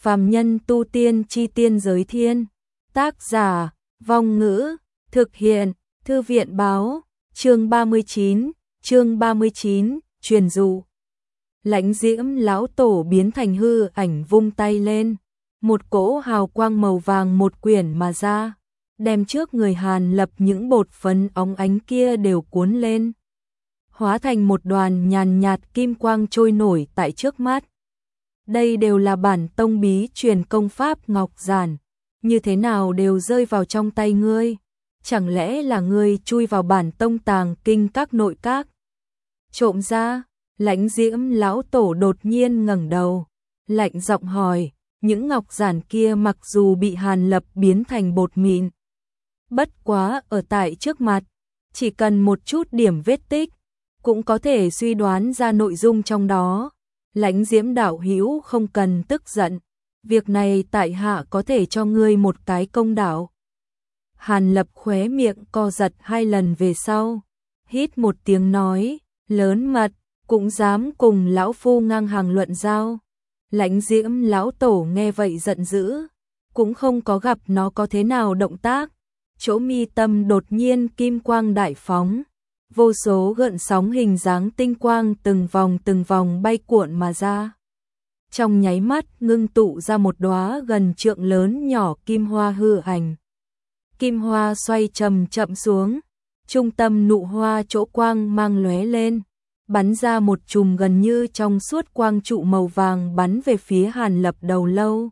Phàm nhân tu tiên chi tiên giới thiên. Tác giả, Vong Ngữ, thực hiện, Thư viện báo, chương 39, truyền dụ. Lãnh Diễm lão tổ biến thành hư ảnh vung tay lên, một cỗ hào quang màu vàng một quyển mà ra, đem trước người Hàn Lập những bột phấn óng ánh kia đều cuốn lên, hóa thành một đoàn nhàn nhạt kim quang trôi nổi tại trước mắt. Đây đều là bản tông bí truyền công pháp ngọc giản, như thế nào đều rơi vào trong tay ngươi, chẳng lẽ là ngươi chui vào bản tông tàng kinh các nội các trộm ra? Lãnh Diễm lão tổ đột nhiên ngẩng đầu, lạnh giọng hỏi, những ngọc giản kia mặc dù bị Hàn Lập biến thành bột mịn, bất quá ở tại trước mặt, chỉ cần một chút điểm vết tích, cũng có thể suy đoán ra nội dung trong đó. Lãnh Diễm đạo hữu không cần tức giận, việc này tại hạ có thể cho ngươi một cái công đạo. Hàn Lập khóe miệng co giật 2 lần về sau, hít một tiếng nói, lớn mật, cũng dám cùng lão phu ngang hàng luận giao. Lãnh Diễm lão tổ nghe vậy giận dữ, cũng không có gặp nó có thế nào động tác, chỗ mi tâm đột nhiên kim quang đại phóng, vô số gợn sóng hình dáng tinh quang từng vòng bay cuộn mà ra. Trong nháy mắt ngưng tụ ra một đóa gần trượng lớn nhỏ kim hoa hư ảnh. Kim hoa xoay chậm chậm xuống, trung tâm nụ hoa chỗ quang mang lóe lên, bắn ra một chùm gần như trong suốt quang trụ màu vàng bắn về phía Hàn Lập đầu lâu.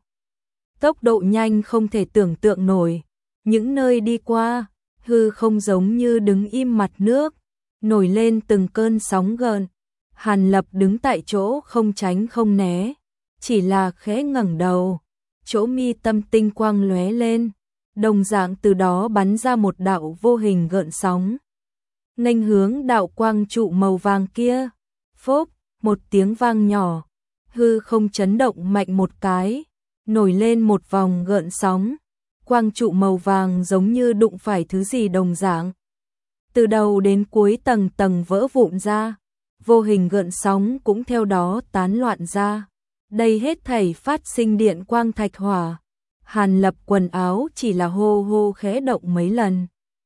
Tốc độ nhanh không thể tưởng tượng nổi, những nơi đi qua, hư không giống như đứng im mặt nước, nổi lên từng cơn sóng gợn. Hàn Lập đứng tại chỗ không tránh không né, chỉ là khẽ ngẩng đầu, chỗ mi tâm tinh quang lóe lên, đồng dạng từ đó bắn ra một đạo vô hình gợn sóng, nghênh hướng đạo quang trụ màu vàng kia. Phốc, một tiếng vang nhỏ, hư không chấn động mạnh một cái, nổi lên một vòng gợn sóng, quang trụ màu vàng giống như đụng phải thứ gì đồng dạng, từ đầu đến cuối tầng tầng vỡ vụn ra, vô hình gợn sóng cũng theo đó tán loạn ra. Đây hết thảy phát sinh điện quang thạch hỏa. Hàn Lập quần áo chỉ là hô hô khẽ động mấy lần.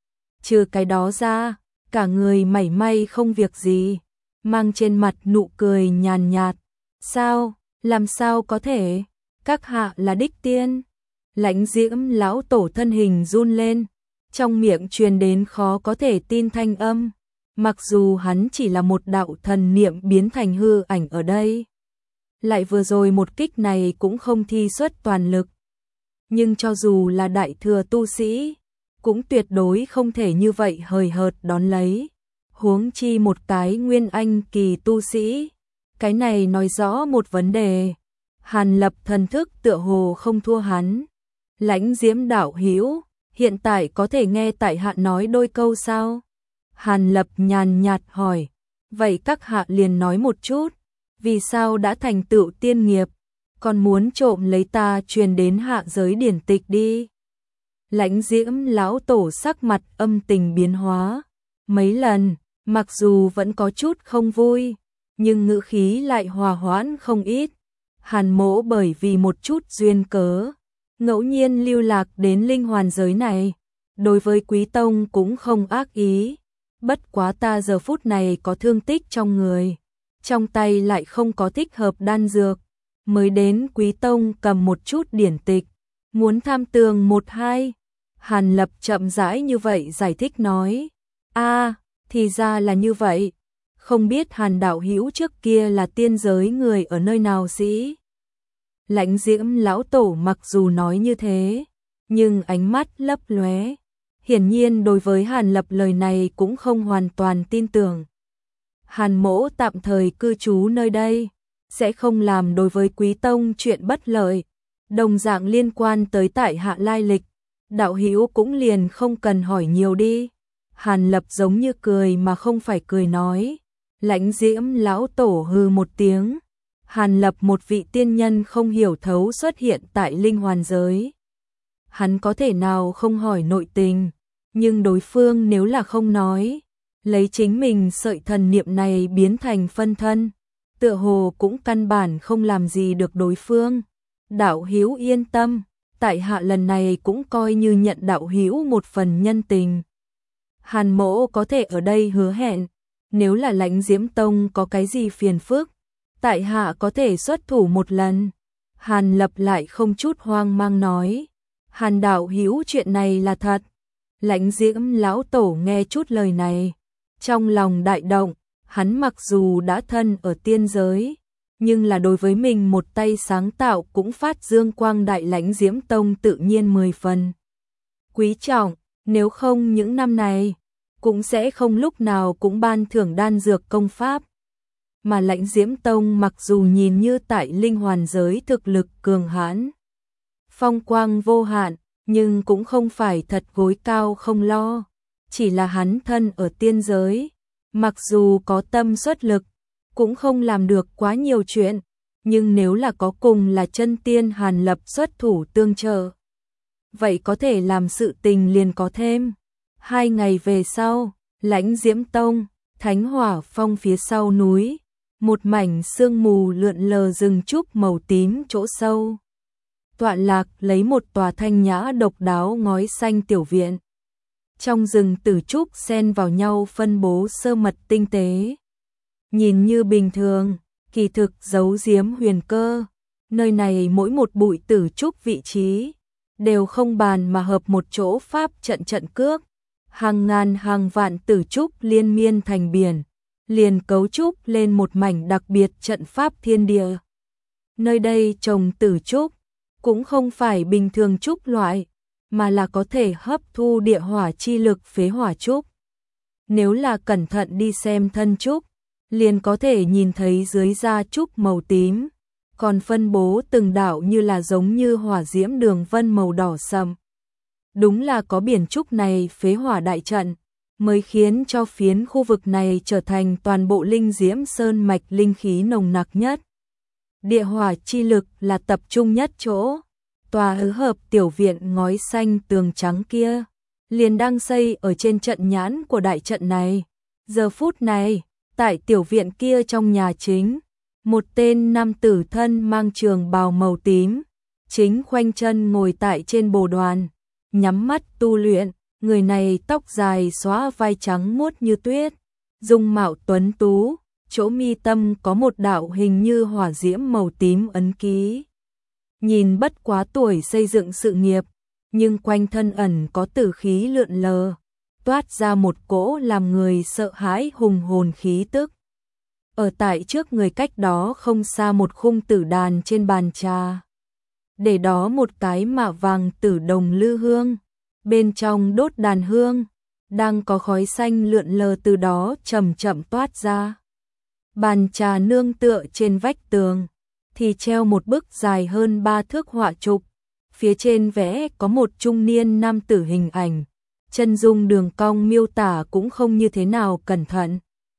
Trừ cái đó ra, cả người mảy may không việc gì, mang trên mặt nụ cười nhàn nhạt. Sao, làm sao có thể, các hạ là đích tiên? Lãnh Diễm lão tổ thân hình run lên, trong miệng truyền đến khó có thể tin thanh âm, mặc dù hắn chỉ là một đạo thần niệm biến thành hư ảnh ở đây. Lại vừa rồi một kích này cũng không thi xuất toàn lực. Nhưng cho dù là đại thừa tu sĩ, cũng tuyệt đối không thể như vậy hời hợt đón lấy. Huống chi một cái nguyên anh kỳ tu sĩ. Cái này nói rõ một vấn đề. Hàn Lập thần thức tựa hồ không thua hắn. Lãnh Diễm đạo hữu, hiện tại có thể nghe tại hạ nói đôi câu sao? Hàn Lập nhàn nhạt hỏi. Vậy các hạ liền nói một chút. Vì sao đã thành tựu tiên nghiệp, còn muốn trộm lấy ta truyền đến hạ giới điển tịch đi? Lãnh Diễm lão tổ sắc mặt âm tình biến hóa mấy lần, mặc dù vẫn có chút không vui, nhưng ngữ khí lại hòa hoãn không ít. Hàn mỗ bởi vì một chút duyên cớ, ngẫu nhiên lưu lạc đến linh hoàn giới này, đối với Quý Tông cũng không ác ý, bất quá ta giờ phút này có thương tích trong người, trong tay lại không có thích hợp đan dược, mới đến Quý Tông cầm một chút điển tịch, muốn tham tường một hai. Hàn Lập chậm rãi như vậy giải thích nói, thì ra là như vậy, không biết Hàn đạo hữu trước kia là tiên giới người ở nơi nào sĩ? Lãnh Diễm lão tổ mặc dù nói như thế, nhưng ánh mắt lấp lóe, hiển nhiên đối với Hàn Lập lời này cũng không hoàn toàn tin tưởng. Hàn mỗ tạm thời cư trú nơi đây, sẽ không làm đối với Quý Tông chuyện bất lợi, đồng dạng liên quan tới tại hạ lai lịch, đạo hữu cũng liền không cần hỏi nhiều đi. Hàn Lập giống như cười mà không phải cười nói. Lãnh Diễm lão tổ hừ một tiếng. Hàn Lập một vị tiên nhân không hiểu thấu xuất hiện tại linh hoàn giới. Hắn có thể nào không hỏi nội tình, nhưng đối phương nếu là không nói, lấy chính mình sợi thần niệm này biến thành phân thân, tựa hồ cũng căn bản không làm gì được đối phương. Đạo hữu yên tâm, tại hạ lần này cũng coi như nhận đạo hữu một phần nhân tình. Hàn mỗ có thể ở đây hứa hẹn, nếu là Lãnh Diễm Tông có cái gì phiền phức, tại hạ có thể xuất thủ một lần. Hàn Lập lại không chút hoang mang nói, Hàn đạo hữu chuyện này là thật. Lãnh Diễm lão tổ nghe chút lời này, trong lòng đại động, hắn mặc dù đã thân ở tiên giới, nhưng là đối với mình một tay sáng tạo cũng phát dương quang đại Lãnh Diễm Tông tự nhiên 10 phần. Quý trọng, nếu không những năm này, cũng sẽ không lúc nào cũng ban thưởng đan dược công pháp. Mà Lãnh Diễm Tông mặc dù nhìn như tại linh hoàn giới thực lực cường hãn, phong quang vô hạn, nhưng cũng không phải thật gối cao không lo. Chỉ là hắn thân ở tiên giới, mặc dù có tâm xuất lực, cũng không làm được quá nhiều chuyện. Nhưng nếu là có cùng là chân tiên Hàn Lập xuất thủ tương trợ, vậy có thể làm sự tình liền có thêm. 2 ngày về sau, Lãnh Diễm Tông, Thánh Hỏa Phong phía sau núi, một mảnh sương mù lượn lờ rừng trúc màu tím chỗ sâu. Tọa lạc lấy một tòa thanh nhã độc đáo ngói xanh tiểu viện. Trong rừng tử trúc xen vào nhau phân bố sơ mật tinh tế. Nhìn như bình thường, kỳ thực giấu giếm huyền cơ. Nơi này mỗi một bụi tử trúc vị trí đều không bàn mà hợp một chỗ pháp trận trận cước. Hàng ngàn hàng vạn tử trúc liên miên thành biển, liền cấu trúc lên một mảnh đặc biệt trận pháp thiên địa. Nơi đây trồng tử trúc cũng không phải bình thường trúc loại, mà là có thể hấp thu địa hỏa chi lực phế hỏa trúc. Nếu là cẩn thận đi xem thân trúc, liền có thể nhìn thấy dưới da trúc màu tím, còn phân bố từng đạo như là giống như hỏa diễm đường vân màu đỏ sậm. Đúng là có biển trúc này phế hỏa đại trận, mới khiến cho phiến khu vực này trở thành toàn bộ linh diễm sơn mạch linh khí nồng nặc nhất. Địa hỏa chi lực là tập trung nhất chỗ. Tòa hứ hợp tiểu viện ngói xanh tường trắng kia, liền đang xây ở trên trận nhãn của đại trận này. Giờ phút này, tại tiểu viện kia trong nhà chính, một tên nam tử thân mang trường bào màu tím, chính khoanh chân ngồi tại trên bồ đoàn, nhắm mắt tu luyện. Người này tóc dài xóa vai trắng muốt như tuyết, dung mạo tuấn tú, chỗ mi tâm có một đạo hình như hỏa diễm màu tím ấn ký. Nhìn bất quá tuổi xây dựng sự nghiệp, nhưng quanh thân ẩn có tử khí lượn lờ, toát ra một cỗ làm người sợ hãi hùng hồn khí tức. Ở tại trước người cách đó không xa một khung tử đàn trên bàn trà, để đó một cái mạ vàng tử đồng lư hương, bên trong đốt đàn hương, đang có khói xanh lượn lờ từ đó chậm chậm toát ra. Bàn trà nương tựa trên vách tường, thì treo một bức dài hơn 3 thước họa trục, phía trên vẽ có một trung niên nam tử hình ảnh, chân dung đường cong miêu tả cũng không như thế nào cẩn thận,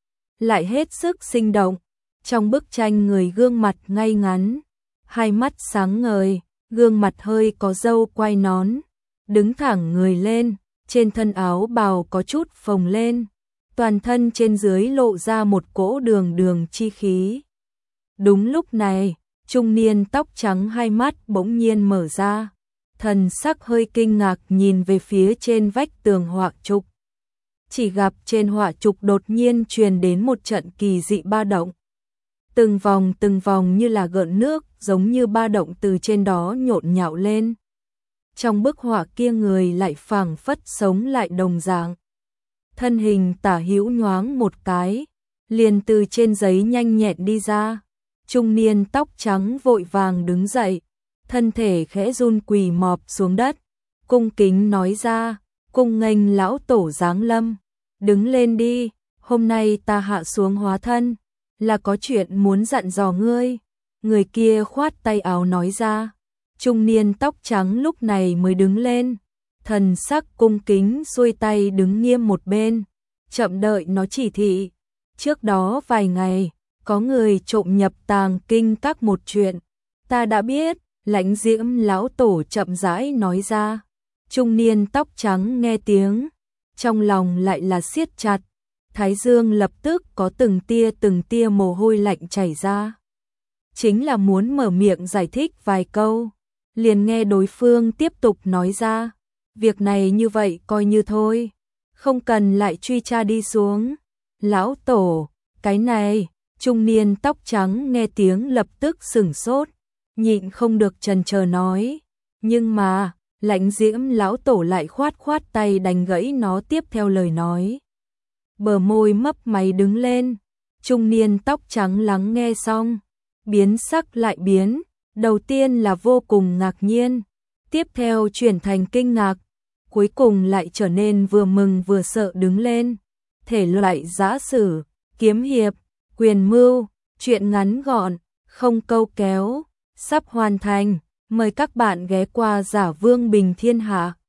lại hết sức sinh động. Trong bức tranh người gương mặt ngay ngắn, hai mắt sáng ngời, gương mặt hơi có râu quai nón, đứng thẳng người lên, trên thân áo bào có chút phồng lên, toàn thân trên dưới lộ ra một cỗ đường đường chi khí. Đúng lúc này, trung niên tóc trắng hai mắt bỗng nhiên mở ra, thần sắc hơi kinh ngạc nhìn về phía trên vách tường họa trục. Chỉ gặp trên họa trục đột nhiên truyền đến một trận kỳ dị ba động. Từng vòng như là gợn nước, giống như ba động từ trên đó nhộn nhạo lên. Trong bức họa kia người lại phảng phất sống lại đồng dạng. Thân hình tả hữu nhoáng một cái, liền từ trên giấy nhanh nhẹn đi ra. Trung niên tóc trắng vội vàng đứng dậy, thân thể khẽ run quỳ mọp xuống đất, cung kính nói ra, cung nghênh lão tổ giáng lâm, đứng lên đi, hôm nay ta hạ xuống hóa thân, là có chuyện muốn dặn dò ngươi. Người kia khoát tay áo nói ra. Trung niên tóc trắng lúc này mới đứng lên, thần sắc cung kính xuôi tay đứng nghiêm một bên, chậm đợi nó chỉ thị. Trước đó vài ngày, có người trộm nhập tàng kinh các một chuyện, ta đã biết. Lãnh Diễm lão tổ chậm rãi nói ra. Trung niên tóc trắng nghe tiếng, trong lòng lại là siết chặt, thái dương lập tức có từng tia mồ hôi lạnh chảy ra. chính là muốn mở miệng giải thích vài câu, liền nghe đối phương tiếp tục nói ra, việc này như vậy coi như thôi, không cần lại truy tra đi xuống. Lão tổ, cái này, trung niên tóc trắng nghe tiếng lập tức sửng sốt, nhịn không được chần chờ nói, nhưng mà, Lãnh Diễm lão tổ lại khoát khoát tay đánh gãy nó tiếp theo lời nói. Bờ môi mấp máy đứng lên, trung niên tóc trắng lắng nghe xong, biến sắc lại biến, đầu tiên là vô cùng ngạc nhiên, tiếp theo chuyển thành kinh ngạc, cuối cùng lại trở nên vừa mừng vừa sợ đứng lên. Thể loại giã sử, kiếm hiệp, quyền mưu, truyện ngắn gọn, không câu kéo, sắp hoàn thành, mời các bạn ghé qua Giả Vương Bình Thiên Hạ.